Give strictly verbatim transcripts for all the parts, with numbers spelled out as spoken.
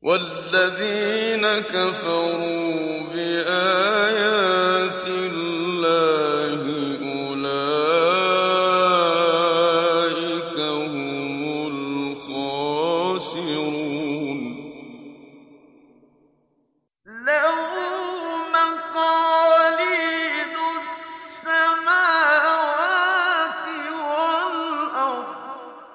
وَالَّذِينَ كَفَرُوا بِآيَاتِ اللَّهِ أُولَٰئِكَ هُمُ الْخَاسِرُونَ. لَهُ مَقَالِيدُ السَّمَاوَاتِ وَالْأَرْضِ ۖ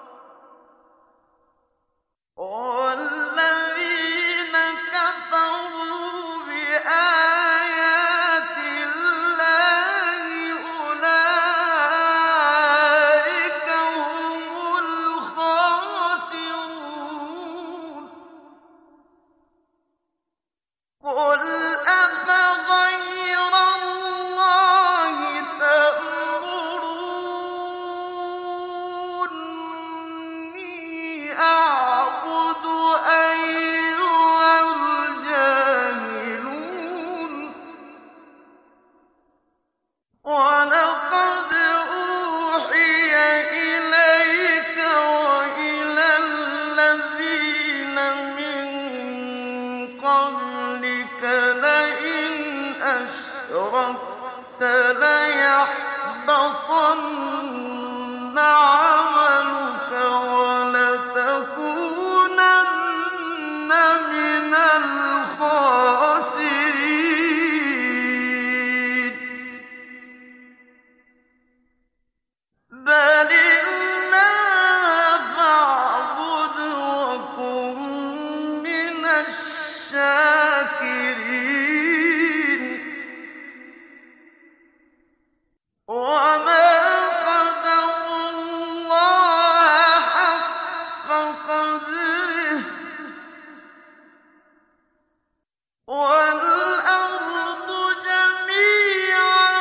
وَالَّذِينَ كَفَرُوا بِآيَاتِ اللَّهِ أُولَٰئِكَ هُمُ الْخَاسِرُونَ. قُلْ أَفَغَيْرَ اللَّهِ تَأْمُرُونِّي أَعْبُدُ أَيُّهَا الْجَاهِلُونَ. وَلَقَدْ أُوحِيَ إِلَيْكَ وَإِلَى الَّذِينَ مِن قَبْلِكَ لَئِنْ أَشْرَكْتَ لَيَحْبَطَنَّ عَمَلُكَ وَلَتَكُونَنَّ مِنَ الْخَاسِرِينَ. بَلِ اللَّهَ فَاعْبُدْ وَكُن مِّنَ الشَّاكِرِينَ. وَمَا قَدَرُوا اللَّهَ حَقَّ قَدْرِهِ ۗ وَالْأَرْضُ جَمِيعًا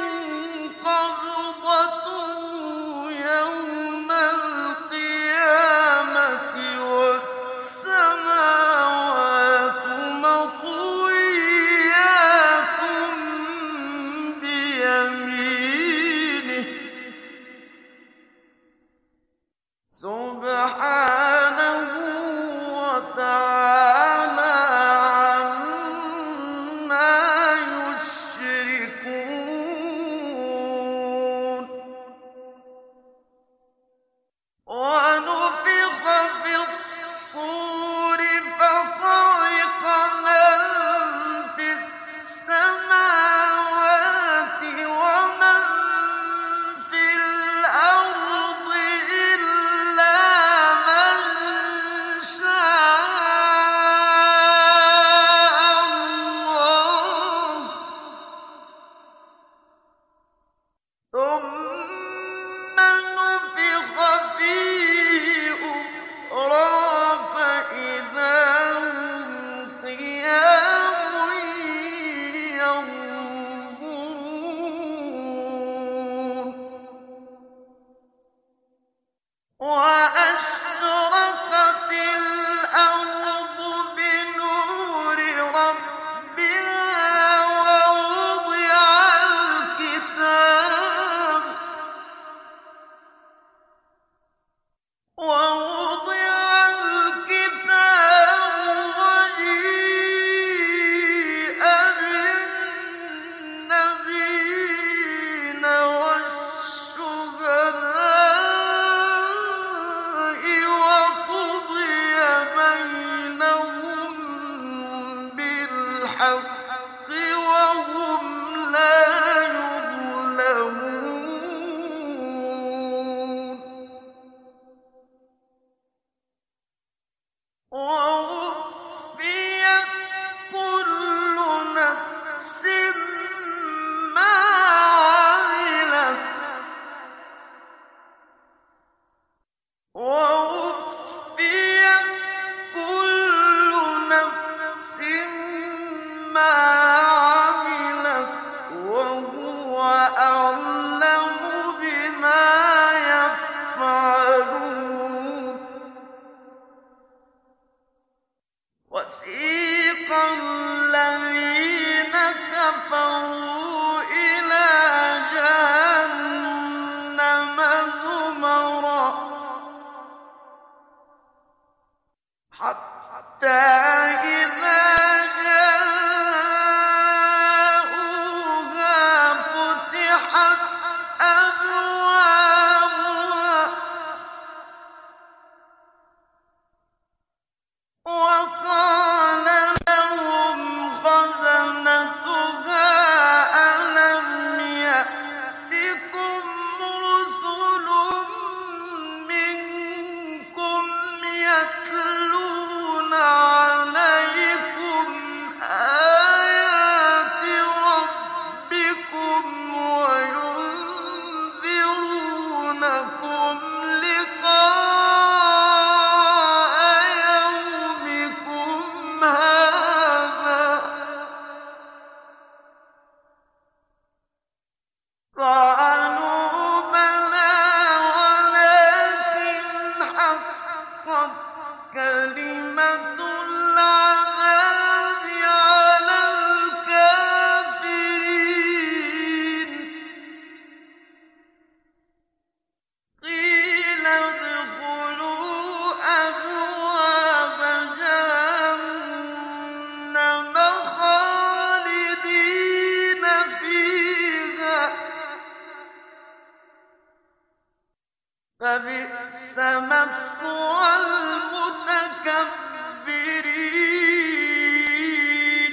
قَبْضَتُهُ يَوْمَ الْقِيَامَةِ وَالسَّمَاوَاتُ مَطْوِيَّاتٌ بِيَمِينِهِ ۚ سُبْحَانَهُ وَتَعَالَىٰ عَمَّا يُشْرِكُونَ. وَنُفِخَ فِي الصُّورِ فَصَعِقَ مَن فِي السَّمَاوَاتِ وَمَن فِي الْأَرْضِ إِلَّا مَن شَاءَ اللَّهُ ۖ ثُمَّ نُفِخَ فِيهِ أُخْرَىٰ فَإِذَا هُمْ قِيَامٌ يَنظُرُونَ. وَأَشْرَقَتِ الْأَرْضُ بِنُورِ رَبِّهَا وَوُضِعَ الْكِتَابُ وَوُضِعَ الْكِتَابُ وَجِيءَ بِالنَّبِيِّينَ وَالشُّهَدَاءِ وَقُضِيَ بَيْنَهُم بِالْحَقِّ وَهُمْ لَا يُظْلَمُونَ. وَوُفِّيَتْ كُلُّ نَفْسٍ مَّا عَمِلَتْ وَوُفِّيَتْ كُلُّ نَفْسٍ مَّا عَمِلَتْ وَهُوَ أَعْلَمُ بِمَا يَفْعَلُونَ. وَسِيقَ الَّذِينَ كَفَرُوا إِلَىٰ جَهَنَّمَ زُمَرًا إِذَا جَاءُوهَا فُتِحَتْ أَبْوَابُهَا وَقَالَ لَهُمْ خَزَنَتُهَا أَلَمْ يَأْتِكُمْ رُسُلٌ مِّنكُمْ يَتْلُونَ عَلَيْكُمْ آيَاتِ رَبِّكُمْ وَيُنذِرُونَكُمْ لِقَاءَ يَوْمِكُمْ هَٰذَا ۚ قَالُوا بَلَىٰ وَلَٰكِنْ حَقَّتْ كَلِمَةُ الْعَذَابِ عَلَى الْكَافِرِينَ قِيلَ ادْخُلُوا أَبْوَابَ جَهَنَّمَ خَالِدِينَ فِيهَا ۖ فَبِئْسَ مَثْوَى الْمُتَكَبِّرِينَ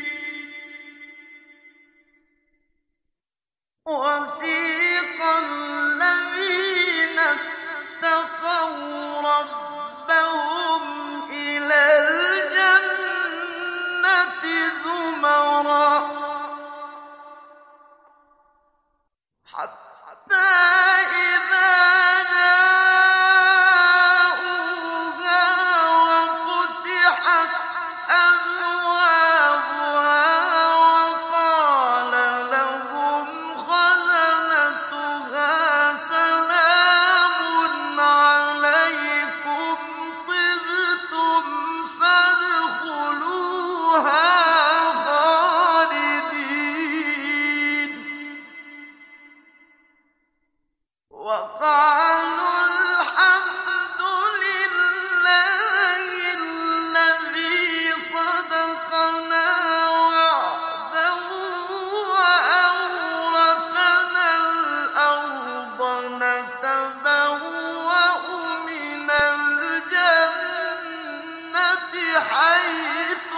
وَسِيقَ الَّذِينَ اتَّقَوْا رَبَّهُمْ إِلَى الْجَنَّةِ زُمَرًا حَتَّىٰ إِذَا جَاءُوهَا وَفُتِحَتْ أَبْوَابُهَا وَقَالَ لَهُمْ خَزَنَتُهَا سَلَامٌ عَلَيْكُمْ طِبْتُمْ فَادْخُلُوهَا خَالِدِينَ وَقَالُوا الْحَمْدُ لِلَّهِ الَّذِي صَدَقَنَا وَعْدَهُ وَأَوْرَثَنَا الْأَرْضَ نَتَبَوَّأُ مِنَ الْجَنَّةِ حَيْثُ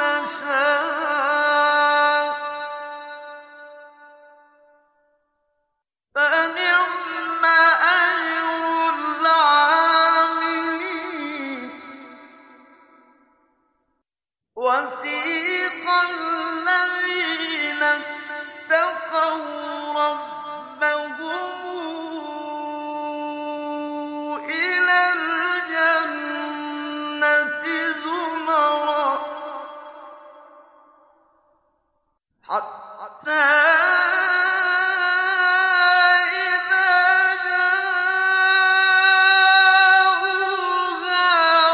نَشَاءُ ۖ فَنِعْمَ أَجْرُ الْعَامِلِينَ وَسِيقَ الَّذِينَ اتَّقَوْا رَبَّهُمْ إِلَى الْجَنَّةِ زُمَرًا حَتَّىٰ إِذَا جَاءُوهَا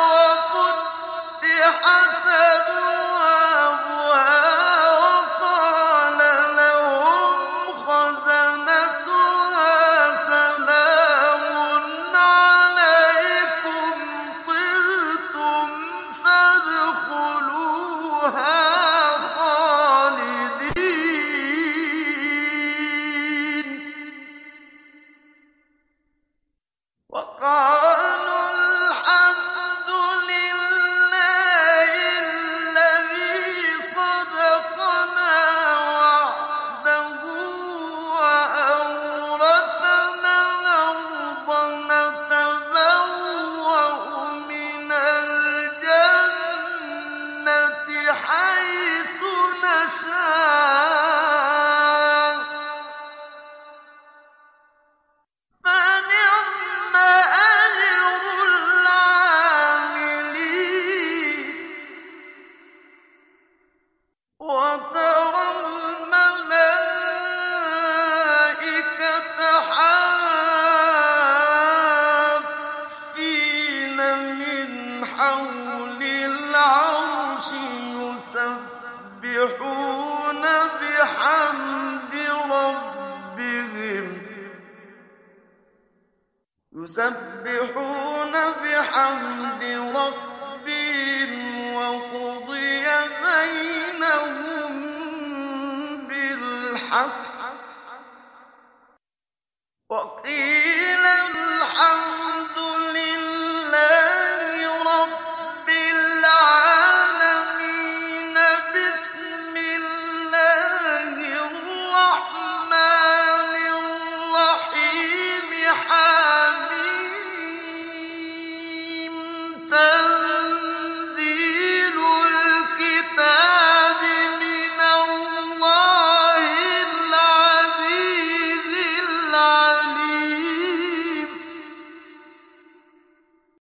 وَفُتِحَتْ أَبْوَابُهَا وَقَالَ لَهُمْ خَزَنَتُهَا سَلَامٌ عَلَيْكُمْ طِبْتُمْ فَادْخُلُوهَا خَالِدِينَ وَقَالُوا الْحَمْدُ لِلَّهِ الَّذِي صَدَقَنَا وَعْدَهُ وَأَوْرَثَنَا الْأَرْضَ نَتَبَوَّأُ مِنَ الْجَنَّةِ حَيْثُ نَشَاءُ ۖ فَنِعْمَ أَجْرُ الْعَامِلِينَ وَتَرَى الْمَلَائِكَةَ حَافِّينَ مِنْ حَوْلِ الْعَرْشِ يُسَبِّحُونَ بِحَمْدِ رَبِّهِمْ يُسَبِّحُونَ بِحَمْدِ رَبِّهِمْ وَقُدُوسًا الْحَقِّ